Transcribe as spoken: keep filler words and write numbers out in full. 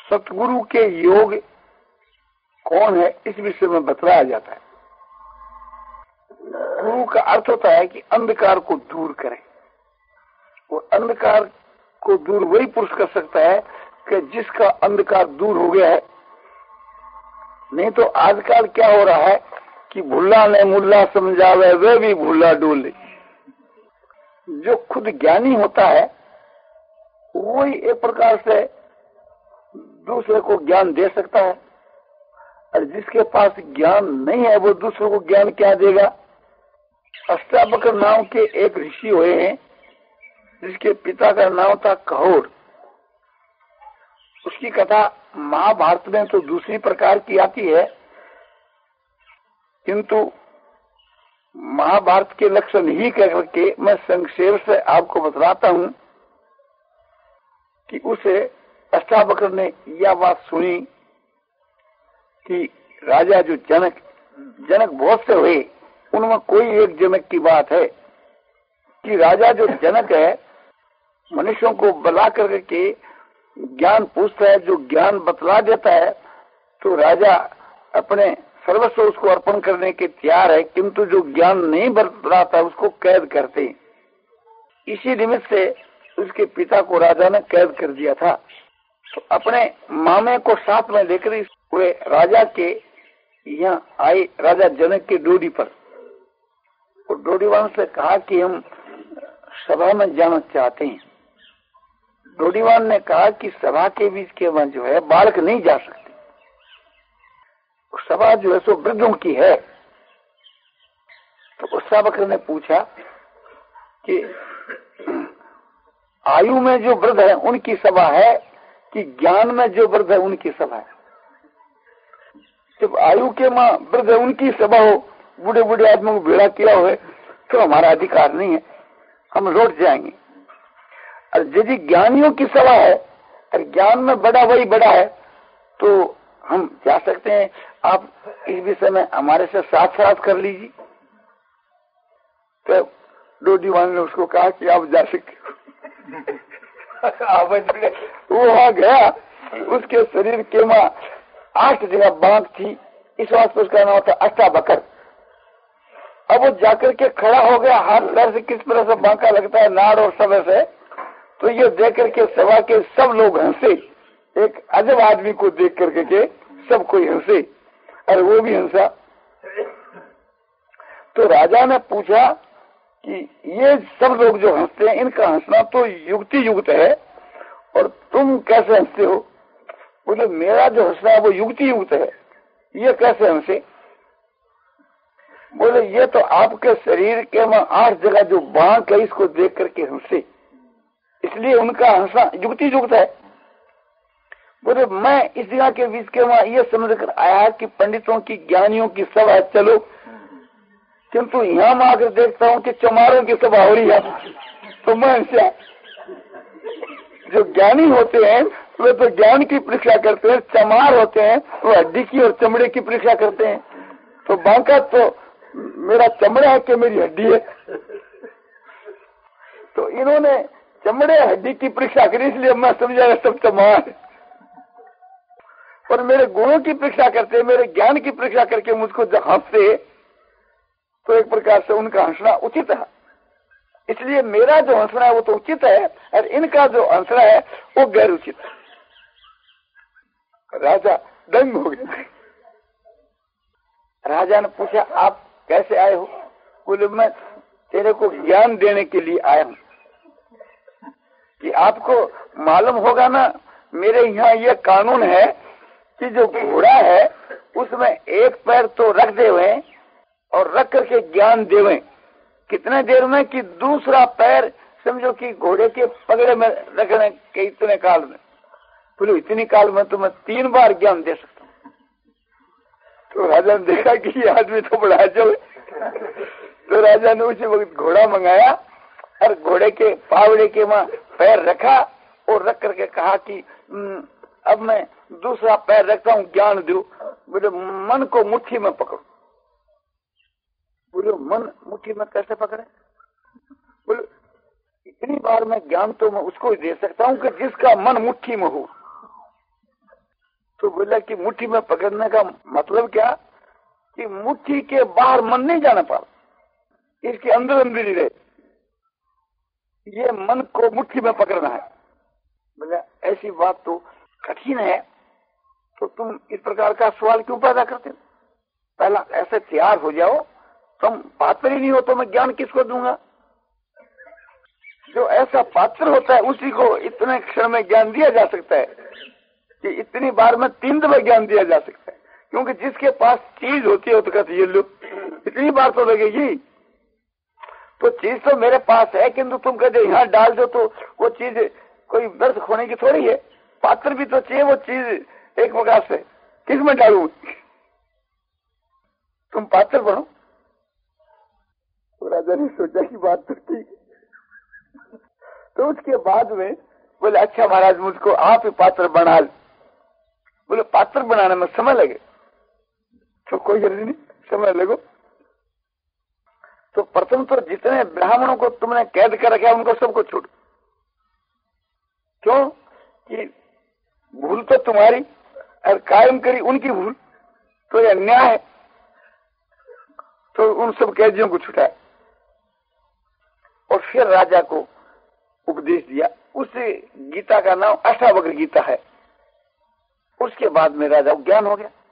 सतगुरु के योग कौन है इस विषय में बतलाया जाता है। गुरु का अर्थ होता है कि अंधकार को दूर करें। वो अंधकार को दूर वही पुरुष कर सकता है कि जिसका अंधकार दूर हो गया है। नहीं तो आजकल क्या हो रहा है कि भुल्ला ने मुल्ला समझावे वे भी भुल्ला डोले। जो खुद ज्ञानी होता है वही एक प्रकार से दूसरे को ज्ञान दे सकता है, और जिसके पास ज्ञान नहीं है वो दूसरे को ज्ञान क्या देगा। अष्टावक्र नाम के एक ऋषि हुए हैं जिसके पिता का नाम था कहोर। उसकी कथा महाभारत में तो दूसरी प्रकार की आती है, किंतु महाभारत के लक्षण ही कह करके मैं संक्षेप से आपको बतलाता हूं कि उसे अष्टावक्र ने यह बात सुनी कि राजा जो जनक जनक बहुत से हुए, उनमें कोई एक जनक की बात है कि राजा जो जनक है मनुष्यों को बुला करके ज्ञान पूछता है, जो ज्ञान बतला देता है तो राजा अपने सर्वस्व उसको अर्पण करने के तैयार है, किंतु जो ज्ञान नहीं बतलाता उसको कैद करते हैं। इसी निमित्त से उसके पिता को राजा ने कैद कर दिया था। तो अपने मामे को साथ में लेकर वे राजा के यहाँ आए, राजा जनक के डोडी पर। तो डोडीवान से कहा कि हम सभा में जाना चाहते हैं। डोडीवान ने कहा कि सभा के बीच के वहां जो है बालक नहीं जा सकते, सभा जो है सो वृद्धों की है। तो उस अष्टावक्र ने पूछा कि आयु में जो वृद्ध है उनकी सभा है कि ज्ञान में जो वृद्ध है उनकी सभा है। जब आयु के माँ वृद्ध है उनकी सभा हो, बूढ़े बूढ़े आदमी को भेड़ा किया हुए, तो हमारा अधिकार नहीं है, हम लौट जाएंगे। और यदि ज्ञानियों की सभा है और ज्ञान में बड़ा वही बड़ा है तो हम जा सकते हैं, आप इस विषय में हमारे से साथ साथ कर लीजिए। तो डोडीवान ने उसको कहा कि आप जा सकते वो वहां गया, उसके शरीर के मां आठ जगह बांक थी, इस वास्ते उसका नाम था अष्टावक्र। अब वो जाकर के खड़ा हो गया, हाथ पैर से किस तरह से बांका लगता है नाड़ और समय से, तो ये देख करके सभा के सब लोग हंसे। एक अजब आदमी को देख करके के सब कोई हंसे, और वो भी हंसा। तो राजा ने पूछा कि ये सब लोग जो हंसते हैं इनका हंसना तो युक्ति युक्त है, और तुम कैसे हंसते हो? बोले मेरा जो हंसना है वो युक्ति युक्त है, ये कैसे हंसे? बोले ये तो आपके शरीर के में आठ जगह जो बांक है इसको देख करके हंसे, इसलिए उनका हंसना युक्ति युक्त है। बोले मैं इस जगह के बीच के वहां ये समझ कर आया कि पंडितों की ज्ञानियों की सभा है, चलो, किंतु यहाँ मैं आकर देखता हूँ कि चमारों की सभा हो रही है, तो मैं इनसे जो ज्ञानी होते हैं वे तो ज्ञान की परीक्षा करते हैं, चमार होते हैं वो हड्डी की और चमड़े की परीक्षा करते हैं। तो बांका तो मेरा चमड़ा है कि मेरी हड्डी है, तो इन्होंने चमड़े हड्डी की परीक्षा करी, इसलिए मैं समझा सब चमार है। और मेरे गुणों की परीक्षा करते, मेरे ज्ञान की परीक्षा करके मुझको जब हंसते तो एक प्रकार से उनका हंसना उचित है, इसलिए मेरा जो हंसना है वो तो उचित है, और इनका जो हंसना है वो गैर उचित है। राजा दंग हो गए। राजा ने पूछा आप कैसे आए हो? बोले मैं तेरे को ज्ञान देने के लिए आया हूँ कि आपको मालूम होगा ना, मेरे यहाँ ये कानून है कि जो घोड़ा है उसमें एक पैर तो रख दे हुए और रख करके ज्ञान देवे, कितने देर में कि दूसरा पैर समझो कि घोड़े के पगड़े में रखने के इतने काल में। बोले इतनी काल में तो मैं तीन बार ज्ञान दे सकता हूँ। तो राजा ने देखा कि ये आदमी तो बड़ा अजब है, तो राजा ने उसी वक्त घोड़ा मंगाया और घोड़े के पावड़े के वहां पैर रखा और रख करके कहा कि अब मैं दूसरा पैर रखता हूँ, ज्ञान दो। बोले मन को मुट्ठी में पकड़ो। बोले मन मुट्ठी में कैसे पकड़े? बोले इतनी बार मैं ज्ञान तो मैं उसको ही दे सकता हूँ कि जिसका मन मुट्ठी में हो। बोला कि मुट्ठी में पकड़ने का मतलब क्या कि मुट्ठी के बाहर मन नहीं जाना पा, इसके अंदर अंदर ही रहे, ये मन को मुट्ठी में पकड़ना है। बोला ऐसी बात तो कठिन है, तो तुम इस प्रकार का सवाल क्यों पैदा करते हो? पहला ऐसे तैयार हो जाओ, तुम पात्र ही नहीं हो तो मैं ज्ञान किसको दूंगा? जो ऐसा पात्र होता है उसी को इतने क्षण में ज्ञान दिया जा सकता है कि इतनी बार में तीन दफा ज्ञान दिया जा सकता है। क्योंकि जिसके पास चीज होती है तो कहते ये लो, इतनी बार तो लगेगी। तो चीज तो मेरे पास है, किंतु तुम कहते यहाँ डाल दो तो वो चीज कोई व्यर्थ होने की थोड़ी है। पात्र भी तो चाहिए, वो चीज एक प्रकार से किस में डालू? तुम पात्र बनो। तो राजा ने सोचा कि बात तो ठीक है। तो उसके बाद में बोले अच्छा महाराज मुझको आप ही पात्र बना। बोले पात्र बनाने में समय लगे तो कोई जरूरी नहीं, समय लगो। तो प्रथम तो जितने ब्राह्मणों को तुमने कैद कर रखा उनको सबको छोड़। क्यों कि भूल तो तुम्हारी और कायम करी उनकी भूल, तो यह अन्याय है। तो उन सब कैदियों को छुटाया और फिर राजा को उपदेश दिया। उस गीता का नाम अष्टावक्र गीता है। उसके बाद में राजा को ज्ञान हो गया।